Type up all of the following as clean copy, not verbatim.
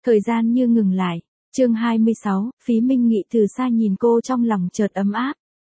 Thời gian như ngừng lại. Chương 26, Phí Minh Nghị từ xa nhìn cô trong lòng chợt ấm áp.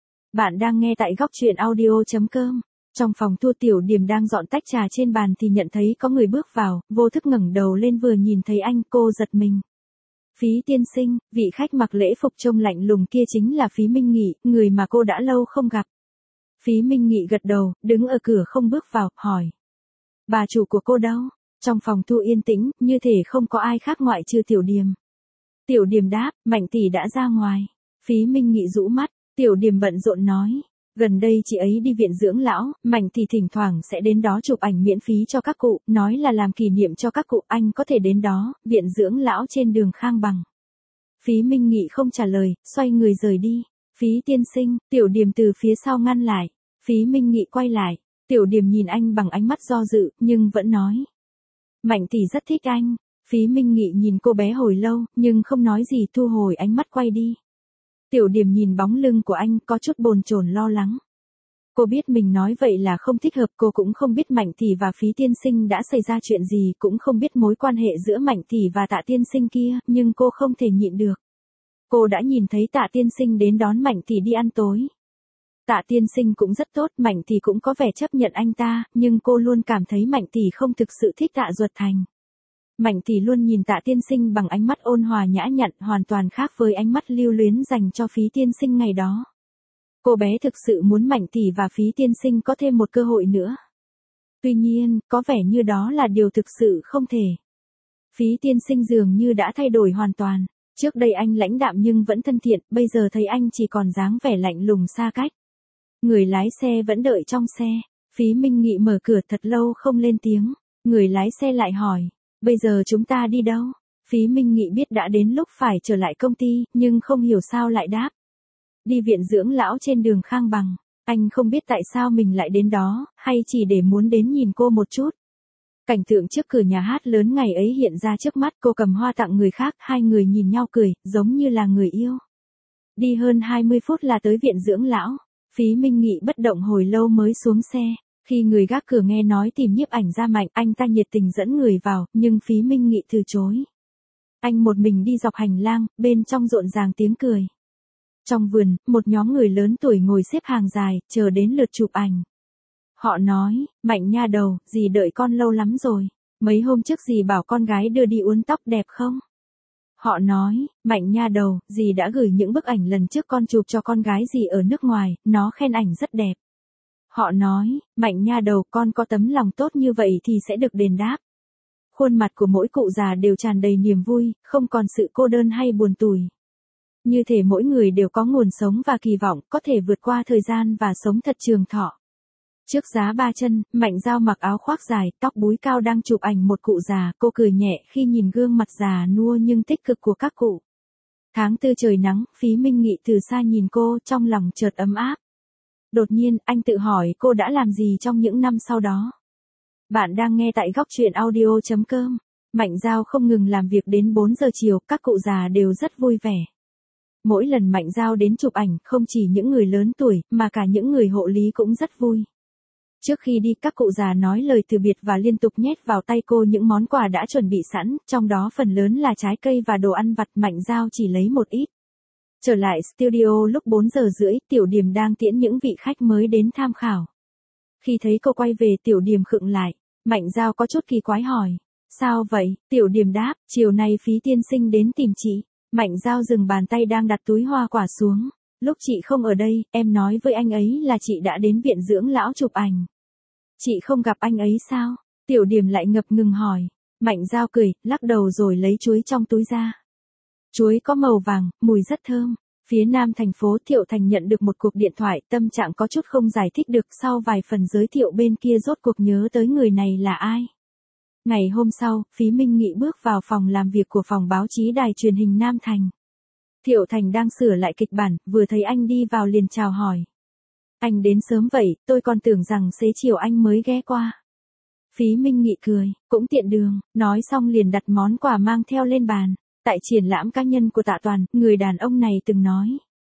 Bạn đang nghe tại góc truyện audio.com. Trong phòng thu Tiểu Điềm đang dọn tách trà trên bàn thì nhận thấy có người bước vào, vô thức ngẩng đầu lên vừa nhìn thấy anh cô giật mình. Phí tiên sinh, vị khách mặc lễ phục trông lạnh lùng kia chính là Phí Minh Nghị, người mà cô đã lâu không gặp. Phí Minh Nghị gật đầu, đứng ở cửa không bước vào, hỏi. Bà chủ của cô đâu? Trong phòng thu yên tĩnh, như thể không có ai khác ngoại trừ Tiểu Điềm. Tiểu Điềm đáp, Mạnh tỷ đã ra ngoài. Phí Minh Nghị rũ mắt, Tiểu Điềm bận rộn nói. Gần đây chị ấy đi viện dưỡng lão, Mạnh tỷ thỉnh thoảng sẽ đến đó chụp ảnh miễn phí cho các cụ, nói là làm kỷ niệm cho các cụ, anh có thể đến đó, viện dưỡng lão trên đường Khang Bằng. Phí Minh Nghị không trả lời, xoay người rời đi. Phí tiên sinh, Tiểu Điềm từ phía sau ngăn lại. Phí Minh Nghị quay lại, Tiểu Điềm nhìn anh bằng ánh mắt do dự, nhưng vẫn nói. Mạnh tỷ rất thích anh. Phí Minh Nghị nhìn cô bé hồi lâu, nhưng không nói gì, thu hồi ánh mắt quay đi. Tiểu Điềm nhìn bóng lưng của anh có chút bồn chồn lo lắng. Cô biết mình nói vậy là không thích hợp, cô cũng không biết Mạnh tỷ và Phí tiên sinh đã xảy ra chuyện gì, cũng không biết mối quan hệ giữa Mạnh tỷ và Tạ tiên sinh kia, nhưng cô không thể nhịn được. Cô đã nhìn thấy Tạ tiên sinh đến đón Mạnh tỷ đi ăn tối. Tạ tiên sinh cũng rất tốt, Mạnh tỷ cũng có vẻ chấp nhận anh ta, nhưng cô luôn cảm thấy Mạnh tỷ không thực sự thích Tạ Duật Thành. Mạnh tỷ luôn nhìn Tạ tiên sinh bằng ánh mắt ôn hòa nhã nhặn, hoàn toàn khác với ánh mắt lưu luyến dành cho Phí tiên sinh ngày đó. Cô bé thực sự muốn Mạnh tỷ và Phí tiên sinh có thêm một cơ hội nữa. Tuy nhiên, có vẻ như đó là điều thực sự không thể. Phí tiên sinh dường như đã thay đổi hoàn toàn. Trước đây anh lãnh đạm nhưng vẫn thân thiện, bây giờ thấy anh chỉ còn dáng vẻ lạnh lùng xa cách. Người lái xe vẫn đợi trong xe. Phí Minh Nghị mở cửa thật lâu không lên tiếng. Người lái xe lại hỏi. Bây giờ chúng ta đi đâu? Phí Minh Nghị biết đã đến lúc phải trở lại công ty, nhưng không hiểu sao lại đáp. Đi viện dưỡng lão trên đường Khang Bằng. Anh không biết tại sao mình lại đến đó, hay chỉ để muốn đến nhìn cô một chút. Cảnh tượng trước cửa nhà hát lớn ngày ấy hiện ra trước mắt, cô cầm hoa tặng người khác, hai người nhìn nhau cười, giống như là người yêu. Đi hơn 20 phút là tới viện dưỡng lão. Phí Minh Nghị bất động hồi lâu mới xuống xe. Khi người gác cửa nghe nói tìm nhiếp ảnh gia Mạnh, anh ta nhiệt tình dẫn người vào, nhưng Phí Minh Nghị từ chối. Anh một mình đi dọc hành lang, bên trong rộn ràng tiếng cười. Trong vườn, một nhóm người lớn tuổi ngồi xếp hàng dài, chờ đến lượt chụp ảnh. Họ nói, Mạnh nha đầu, dì đợi con lâu lắm rồi. Mấy hôm trước dì bảo con gái đưa đi uốn tóc đẹp không? Họ nói, Mạnh nha đầu, dì đã gửi những bức ảnh lần trước con chụp cho con gái dì ở nước ngoài, nó khen ảnh rất đẹp. Họ nói, Mạnh nha đầu, con có tấm lòng tốt như vậy thì sẽ được đền đáp. Khuôn mặt của mỗi cụ già đều tràn đầy niềm vui, không còn sự cô đơn hay buồn tủi. Như thể mỗi người đều có nguồn sống và kỳ vọng, có thể vượt qua thời gian và sống thật trường thọ. Trước giá ba chân, Mạnh Dao mặc áo khoác dài, tóc búi cao đang chụp ảnh một cụ già, cô cười nhẹ khi nhìn gương mặt già nua nhưng tích cực của các cụ. Tháng tư trời nắng, Phí Minh Nghị từ xa nhìn cô, trong lòng chợt ấm áp. Đột nhiên, anh tự hỏi cô đã làm gì trong những năm sau đó. Bạn đang nghe tại góc truyện audio.com. Mạnh Dao không ngừng làm việc đến 4 giờ chiều, các cụ già đều rất vui vẻ. Mỗi lần Mạnh Dao đến chụp ảnh, không chỉ những người lớn tuổi, mà cả những người hộ lý cũng rất vui. Trước khi đi, các cụ già nói lời từ biệt và liên tục nhét vào tay cô những món quà đã chuẩn bị sẵn, trong đó phần lớn là trái cây và đồ ăn vặt. Mạnh Dao chỉ lấy một ít. Trở lại studio lúc 4 giờ rưỡi, Tiểu Điềm đang tiễn những vị khách mới đến tham khảo. Khi thấy cô quay về, Tiểu Điềm khựng lại. Mạnh Dao có chút kỳ quái hỏi. Sao vậy? Tiểu Điềm đáp, chiều nay Phí tiên sinh đến tìm chị. Mạnh Dao dừng bàn tay đang đặt túi hoa quả xuống. Lúc chị không ở đây, em nói với anh ấy là chị đã đến viện dưỡng lão chụp ảnh. Chị không gặp anh ấy sao? Tiểu Điềm lại ngập ngừng hỏi. Mạnh Dao cười, lắc đầu rồi lấy chuối trong túi ra. Chuối có màu vàng, mùi rất thơm. Phía nam thành phố, Thiệu Thành nhận được một cuộc điện thoại, tâm trạng có chút không giải thích được, sau vài phần giới thiệu bên kia rốt cuộc nhớ tới người này là ai. Ngày hôm sau, Phí Minh Nghị bước vào phòng làm việc của phòng báo chí đài truyền hình Nam Thành. Thiệu Thành đang sửa lại kịch bản, vừa thấy anh đi vào liền chào hỏi. Anh đến sớm vậy, tôi còn tưởng rằng xế chiều anh mới ghé qua. Phí Minh Nghị cười, cũng tiện đường, nói xong liền đặt món quà mang theo lên bàn. Tại triển lãm cá nhân của Tạ Toàn, người đàn ông này từng nói.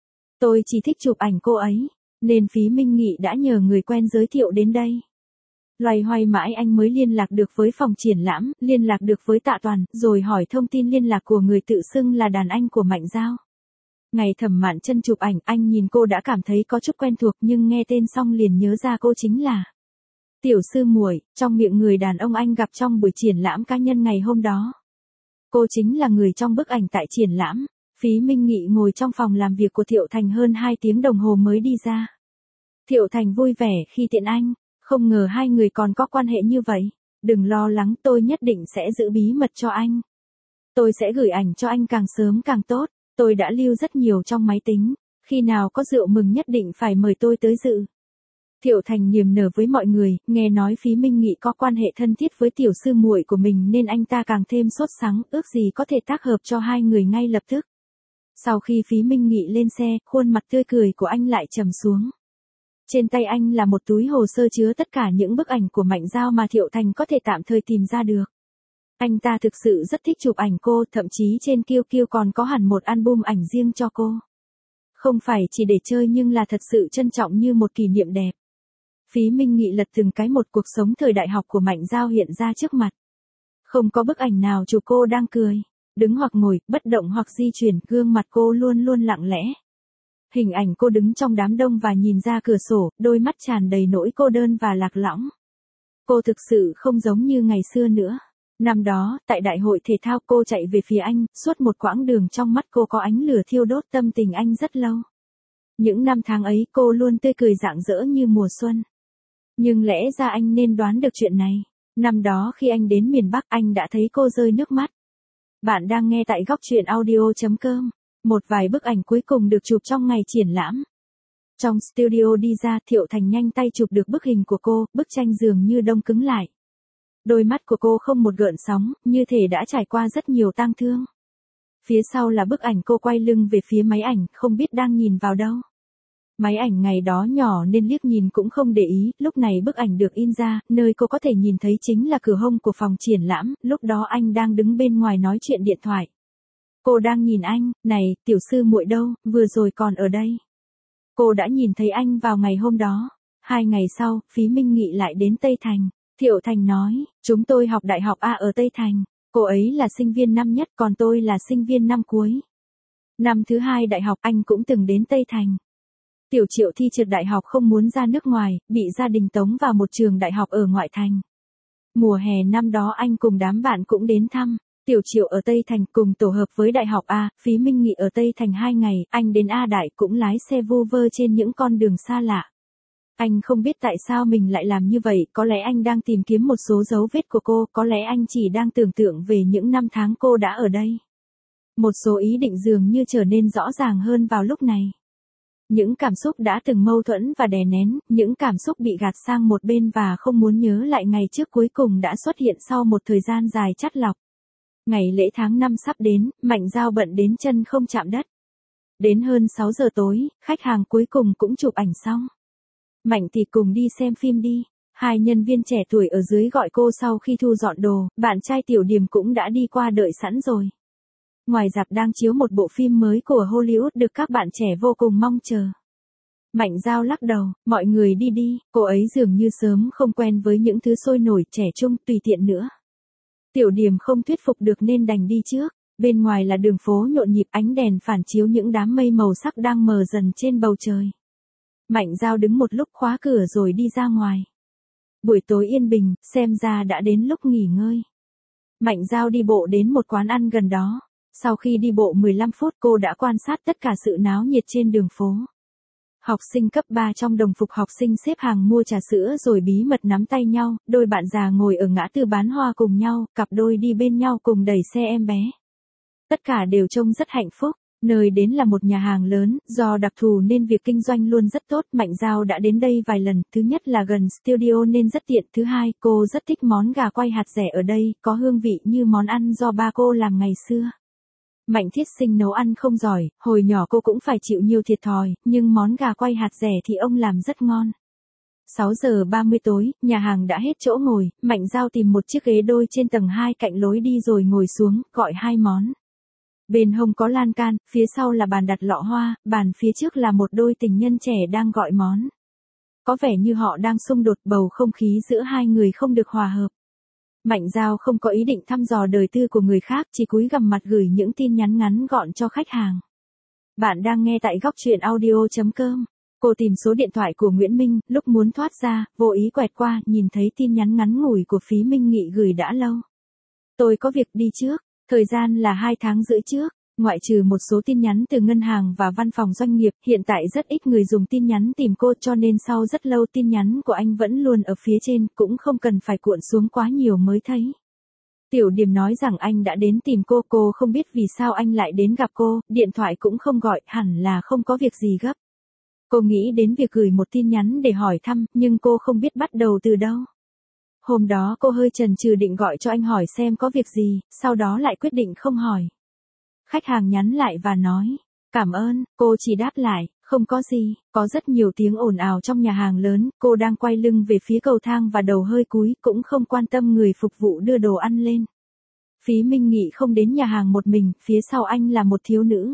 Tôi chỉ thích chụp ảnh cô ấy, nên Phí Minh Nghị đã nhờ người quen giới thiệu đến đây. Loay hoay mãi anh mới liên lạc được với phòng triển lãm, liên lạc được với Tạ Toàn, rồi hỏi thông tin liên lạc của người tự xưng là đàn anh của Mạnh Dao. Ngày Thẩm Mạn Chân chụp ảnh, anh nhìn cô đã cảm thấy có chút quen thuộc, nhưng nghe tên xong liền nhớ ra cô chính là Tiểu Sư Muội, trong miệng người đàn ông anh gặp trong buổi triển lãm cá nhân ngày hôm đó. Cô chính là người trong bức ảnh tại triển lãm. Phí Minh Nghị ngồi trong phòng làm việc của Thiệu Thành hơn 2 tiếng đồng hồ mới đi ra. Thiệu Thành vui vẻ khi tiện anh, không ngờ hai người còn có quan hệ như vậy. Đừng lo lắng, tôi nhất định sẽ giữ bí mật cho anh. Tôi sẽ gửi ảnh cho anh càng sớm càng tốt, tôi đã lưu rất nhiều trong máy tính, khi nào có rượu mừng nhất định phải mời tôi tới dự. Thiệu Thành niềm nở với mọi người, nghe nói Phí Minh Nghị có quan hệ thân thiết với tiểu sư muội của mình nên anh ta càng thêm sốt sắng, ước gì có thể tác hợp cho hai người ngay lập tức. Sau khi Phí Minh Nghị lên xe, khuôn mặt tươi cười của anh lại trầm xuống. Trên tay anh là một túi hồ sơ chứa tất cả những bức ảnh của Mạnh Dao mà Thiệu Thành có thể tạm thời tìm ra được. Anh ta thực sự rất thích chụp ảnh cô, thậm chí trên QQ còn có hẳn một album ảnh riêng cho cô. Không phải chỉ để chơi nhưng là thật sự trân trọng như một kỷ niệm đẹp. Phí Minh Nghị lật từng cái một cuộc sống thời đại học của Mạnh Dao hiện ra trước mặt. Không có bức ảnh nào chụp cô đang cười, đứng hoặc ngồi, bất động hoặc di chuyển, gương mặt cô luôn luôn lặng lẽ. Hình ảnh cô đứng trong đám đông và nhìn ra cửa sổ, đôi mắt tràn đầy nỗi cô đơn và lạc lõng. Cô thực sự không giống như ngày xưa nữa. Năm đó, tại đại hội thể thao cô chạy về phía anh, suốt một quãng đường trong mắt cô có ánh lửa thiêu đốt tâm tình anh rất lâu. Những năm tháng ấy cô luôn tươi cười rạng rỡ như mùa xuân. Nhưng lẽ ra anh nên đoán được chuyện này. Năm đó khi anh đến miền Bắc anh đã thấy cô rơi nước mắt. Bạn đang nghe tại góc truyện audio.com. Một vài bức ảnh cuối cùng được chụp trong ngày triển lãm. Trong studio đi ra, Thiệu Thành nhanh tay chụp được bức hình của cô, bức tranh dường như đông cứng lại. Đôi mắt của cô không một gợn sóng, như thể đã trải qua rất nhiều tang thương. Phía sau là bức ảnh cô quay lưng về phía máy ảnh, không biết đang nhìn vào đâu. Máy ảnh ngày đó nhỏ nên liếc nhìn cũng không để ý, lúc này bức ảnh được in ra, nơi cô có thể nhìn thấy chính là cửa hông của phòng triển lãm, lúc đó anh đang đứng bên ngoài nói chuyện điện thoại. Cô đang nhìn anh, này, tiểu sư muội đâu, vừa rồi còn ở đây. Cô đã nhìn thấy anh vào ngày hôm đó. 2 ngày sau, Phí Minh Nghị lại đến Tây Thành. Thiệu Thành nói, chúng tôi học đại học A ở Tây Thành. Cô ấy là sinh viên năm nhất còn tôi là sinh viên năm cuối. Năm thứ 2 đại học anh cũng từng đến Tây Thành. Tiểu Triệu thi trượt đại học không muốn ra nước ngoài, bị gia đình tống vào một trường đại học ở ngoại thành. Mùa hè năm đó anh cùng đám bạn cũng đến thăm. Tiểu Triệu ở Tây Thành cùng tổ hợp với đại học A, Phí Minh Nghị ở Tây Thành 2 ngày, anh đến A Đại cũng lái xe vu vơ trên những con đường xa lạ. Anh không biết tại sao mình lại làm như vậy, có lẽ anh đang tìm kiếm một số dấu vết của cô, có lẽ anh chỉ đang tưởng tượng về những năm tháng cô đã ở đây. Một số ý định dường như trở nên rõ ràng hơn vào lúc này. Những cảm xúc đã từng mâu thuẫn và đè nén, những cảm xúc bị gạt sang một bên và không muốn nhớ lại ngày trước cuối cùng đã xuất hiện sau một thời gian dài chắt lọc. Ngày lễ tháng 5 sắp đến, Mạnh Dao bận đến chân không chạm đất. Đến hơn 6 giờ tối, khách hàng cuối cùng cũng chụp ảnh xong. Mạnh thì cùng đi xem phim đi. 2 nhân viên trẻ tuổi ở dưới gọi cô sau khi thu dọn đồ, bạn trai Tiểu Điềm cũng đã đi qua đợi sẵn rồi. Ngoài rạp đang chiếu một bộ phim mới của Hollywood được các bạn trẻ vô cùng mong chờ. Mạnh Dao lắc đầu, mọi người đi đi, cô ấy dường như sớm không quen với những thứ sôi nổi trẻ trung tùy tiện nữa. Tiểu Điềm không thuyết phục được nên đành đi trước, bên ngoài là đường phố nhộn nhịp ánh đèn phản chiếu những đám mây màu sắc đang mờ dần trên bầu trời. Mạnh Dao đứng một lúc khóa cửa rồi đi ra ngoài. Buổi tối yên bình, xem ra đã đến lúc nghỉ ngơi. Mạnh Dao đi bộ đến một quán ăn gần đó. Sau khi đi bộ 15 phút cô đã quan sát tất cả sự náo nhiệt trên đường phố. Học sinh cấp 3 trong đồng phục học sinh xếp hàng mua trà sữa rồi bí mật nắm tay nhau, đôi bạn già ngồi ở ngã tư bán hoa cùng nhau, cặp đôi đi bên nhau cùng đẩy xe em bé. Tất cả đều trông rất hạnh phúc. Nơi đến là một nhà hàng lớn, do đặc thù nên việc kinh doanh luôn rất tốt. Mạnh Dao đã đến đây vài lần, thứ nhất là gần studio nên rất tiện, thứ hai, cô rất thích món gà quay hạt dẻ ở đây, có hương vị như món ăn do ba cô làm ngày xưa. Mạnh Thiết Sinh nấu ăn không giỏi, hồi nhỏ cô cũng phải chịu nhiều thiệt thòi, nhưng món gà quay hạt dẻ thì ông làm rất ngon. 6 giờ 30 tối, nhà hàng đã hết chỗ ngồi, Mạnh Dao tìm một chiếc ghế đôi trên tầng 2 cạnh lối đi rồi ngồi xuống, gọi 2 món. Bên hông có lan can, phía sau là bàn đặt lọ hoa, bàn phía trước là một đôi tình nhân trẻ đang gọi món. có vẻ như họ đang xung đột, bầu không khí giữa hai người không được hòa hợp. Mạnh Giao không có ý định thăm dò đời tư của người khác, chỉ cúi gằm mặt gửi những tin nhắn ngắn gọn cho khách hàng. Bạn đang nghe tại góc truyện audio.com. Cô tìm số điện thoại của Nguyễn Minh, lúc muốn thoát ra, vô ý quẹt qua, nhìn thấy tin nhắn ngắn ngủi của Phí Minh Nghị gửi đã lâu. Tôi có việc đi trước, thời gian là 2 tháng rưỡi trước. Ngoại trừ một số tin nhắn từ ngân hàng và văn phòng doanh nghiệp, hiện tại rất ít người dùng tin nhắn tìm cô, cho nên sau rất lâu tin nhắn của anh vẫn luôn ở phía trên, cũng không cần phải cuộn xuống quá nhiều mới thấy. Tiểu Điềm nói rằng anh đã đến tìm cô không biết vì sao anh lại đến gặp cô, điện thoại cũng không gọi, hẳn là không có việc gì gấp. Cô nghĩ đến việc gửi một tin nhắn để hỏi thăm, nhưng cô không biết bắt đầu từ đâu. Hôm đó cô hơi chần chừ định gọi cho anh hỏi xem có việc gì, sau đó lại quyết định không hỏi. Khách hàng nhắn lại và nói, cảm ơn, cô chỉ đáp lại, không có gì. Có rất nhiều tiếng ồn ào trong nhà hàng lớn, cô đang quay lưng về phía cầu thang và đầu hơi cúi, cũng không quan tâm người phục vụ đưa đồ ăn lên. Phí Minh Nghị không đến nhà hàng một mình, phía sau anh là một thiếu nữ.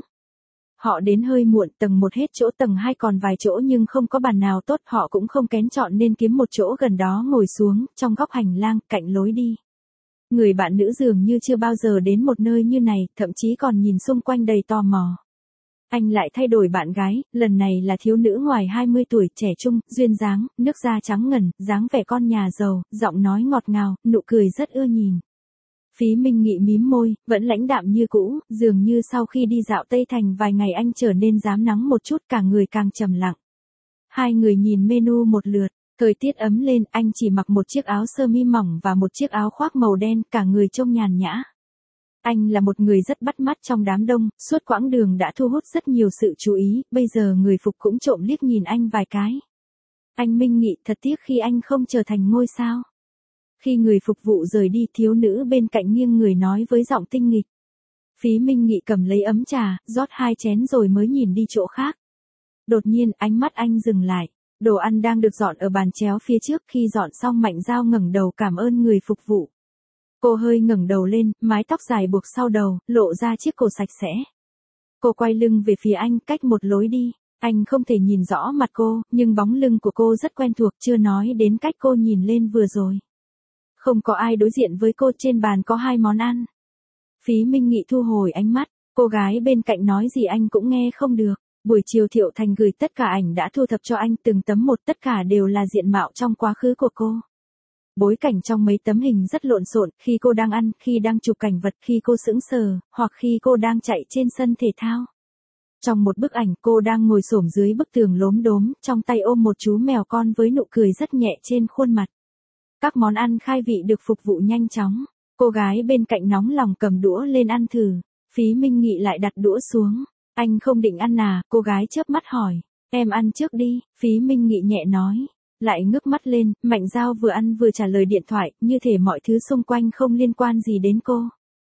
Họ đến hơi muộn, tầng 1 hết chỗ, tầng 2 còn vài chỗ nhưng không có bàn nào tốt, họ cũng không kén chọn nên kiếm một chỗ gần đó ngồi xuống, trong góc hành lang, cạnh lối đi. Người bạn nữ dường như chưa bao giờ đến một nơi như này, thậm chí còn nhìn xung quanh đầy tò mò. Anh lại thay đổi bạn gái, lần này là thiếu nữ ngoài 20 tuổi, trẻ trung, duyên dáng, nước da trắng ngần, dáng vẻ con nhà giàu, giọng nói ngọt ngào, nụ cười rất ưa nhìn. Phí Minh Nghị mím môi, vẫn lãnh đạm như cũ, dường như sau khi đi dạo Tây Thành vài ngày anh trở nên dám nắng một chút, cả người càng trầm lặng. Hai người nhìn menu một lượt. Thời tiết ấm lên, anh chỉ mặc một chiếc áo sơ mi mỏng và một chiếc áo khoác màu đen, cả người trông nhàn nhã. Anh là một người rất bắt mắt trong đám đông, suốt quãng đường đã thu hút rất nhiều sự chú ý, bây giờ người phục cũng trộm liếc nhìn anh vài cái. Anh Minh Nghị, thật tiếc khi anh không trở thành ngôi sao. Khi người phục vụ rời đi, thiếu nữ bên cạnh nghiêng người nói với giọng tinh nghịch. Phí Minh Nghị cầm lấy ấm trà, rót 2 chén rồi mới nhìn đi chỗ khác. Đột nhiên, ánh mắt anh dừng lại. Đồ ăn đang được dọn ở bàn chéo phía trước, khi dọn xong Mạnh Giao ngẩng đầu cảm ơn người phục vụ. Cô hơi ngẩng đầu lên, mái tóc dài buộc sau đầu, lộ ra chiếc cổ sạch sẽ. Cô quay lưng về phía anh, cách một lối đi. Anh không thể nhìn rõ mặt cô, nhưng bóng lưng của cô rất quen thuộc, chưa nói đến cách cô nhìn lên vừa rồi. Không có ai đối diện với cô, trên bàn có 2 món ăn. Phí Minh Nghị thu hồi ánh mắt, cô gái bên cạnh nói gì anh cũng nghe không được. Buổi chiều Thiệu Thành gửi tất cả ảnh đã thu thập cho anh từng tấm một, tất cả đều là diện mạo trong quá khứ của cô. Bối cảnh trong mấy tấm hình rất lộn xộn, khi cô đang ăn, khi đang chụp cảnh vật, khi cô sững sờ, hoặc khi cô đang chạy trên sân thể thao. Trong một bức ảnh cô đang ngồi xổm dưới bức tường lốm đốm, trong tay ôm một chú mèo con với nụ cười rất nhẹ trên khuôn mặt. Các món ăn khai vị được phục vụ nhanh chóng. Cô gái bên cạnh nóng lòng cầm đũa lên ăn thử. Phí Minh Nghị lại đặt đũa xuống. Anh không định ăn à, cô gái chớp mắt hỏi. Em ăn trước đi, Phí Minh Nghị nhẹ nói. Lại ngước mắt lên, Mạnh Giao vừa ăn vừa trả lời điện thoại, như thể mọi thứ xung quanh không liên quan gì đến cô.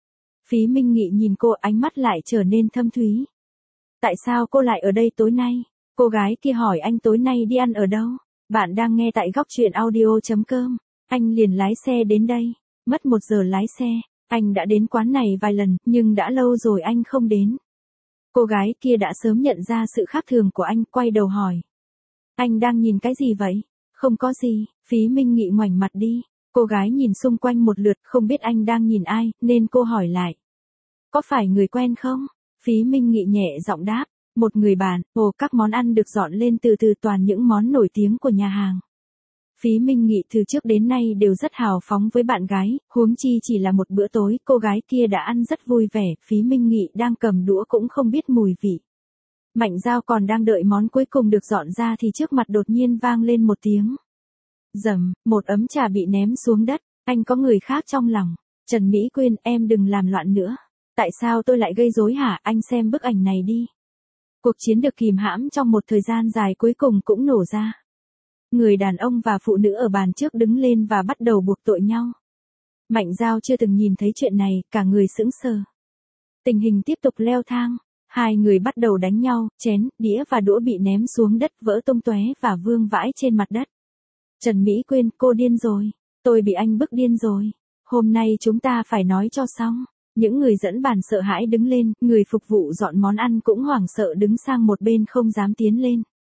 Phí Minh Nghị nhìn cô, ánh mắt lại trở nên thâm thúy. Tại sao cô lại ở đây tối nay? Cô gái kia hỏi anh tối nay đi ăn ở đâu? Bạn đang nghe tại góc truyện audio.com. Anh liền lái xe đến đây. Mất 1 giờ lái xe. Anh đã đến quán này vài lần, nhưng đã lâu rồi anh không đến. Cô gái kia đã sớm nhận ra sự khác thường của anh, quay đầu hỏi. Anh đang nhìn cái gì vậy? Không có gì, Phí Minh Nghị ngoảnh mặt đi. Cô gái nhìn xung quanh một lượt, không biết anh đang nhìn ai, nên cô hỏi lại. Có phải người quen không? Phí Minh Nghị nhẹ giọng đáp. Một người bạn. Các món ăn được dọn lên từ từ, toàn những món nổi tiếng của nhà hàng. Phí Minh Nghị từ trước đến nay đều rất hào phóng với bạn gái, huống chi chỉ là một bữa tối, cô gái kia đã ăn rất vui vẻ, Phí Minh Nghị đang cầm đũa cũng không biết mùi vị. Mạnh Giao còn đang đợi món cuối cùng được dọn ra thì trước mặt đột nhiên vang lên một tiếng. Rầm, một ấm trà bị ném xuống đất, anh có người khác trong lòng. Trần Mỹ Quyên, em đừng làm loạn nữa. Tại sao tôi lại gây rối hả, anh xem bức ảnh này đi. Cuộc chiến được kìm hãm trong một thời gian dài cuối cùng cũng nổ ra. Người đàn ông và phụ nữ ở bàn trước đứng lên và bắt đầu buộc tội nhau. Mạnh Giao chưa từng nhìn thấy chuyện này, cả người sững sờ. Tình hình tiếp tục leo thang. 2 người bắt đầu đánh nhau, chén, đĩa và đũa bị ném xuống đất, vỡ tung tóe và vương vãi trên mặt đất. Trần Mỹ Quyên, cô điên rồi. Tôi bị anh bức điên rồi. Hôm nay chúng ta phải nói cho xong. Những người dẫn bàn sợ hãi đứng lên, người phục vụ dọn món ăn cũng hoảng sợ đứng sang một bên không dám tiến lên.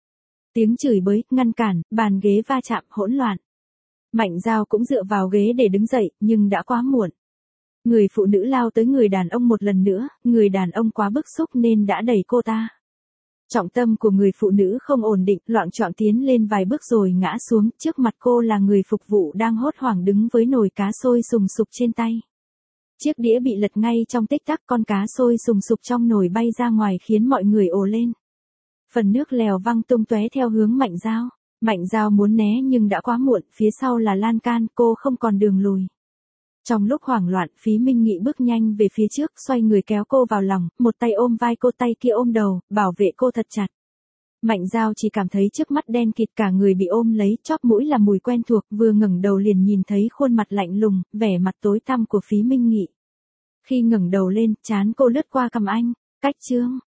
Tiếng chửi bới, ngăn cản, bàn ghế va chạm, hỗn loạn. Mạnh Dao cũng dựa vào ghế để đứng dậy, nhưng đã quá muộn. Người phụ nữ lao tới người đàn ông một lần nữa, người đàn ông quá bức xúc nên đã đẩy cô ta. Trọng tâm của người phụ nữ không ổn định, loạng choạng tiến lên vài bước rồi ngã xuống, trước mặt cô là người phục vụ đang hốt hoảng đứng với nồi cá sôi sùng sục trên tay. Chiếc đĩa bị lật ngay trong tích tắc, con cá sôi sùng sục trong nồi bay ra ngoài khiến mọi người ồ lên. Phần nước lèo văng tung tóe theo hướng Mạnh Dao. Mạnh Dao muốn né nhưng đã quá muộn, phía sau là lan can, cô không còn đường lùi. Trong lúc hoảng loạn, Phí Minh Nghị bước nhanh về phía trước, xoay người kéo cô vào lòng, một tay ôm vai cô, tay kia ôm đầu, bảo vệ cô thật chặt. Mạnh Dao chỉ cảm thấy trước mắt đen kịt, cả người bị ôm lấy, chóp mũi là mùi quen thuộc, vừa ngẩng đầu liền nhìn thấy khuôn mặt lạnh lùng, vẻ mặt tối tăm của Phí Minh Nghị. Khi ngẩng đầu lên, trán cô lướt qua cằm anh, cách Trương.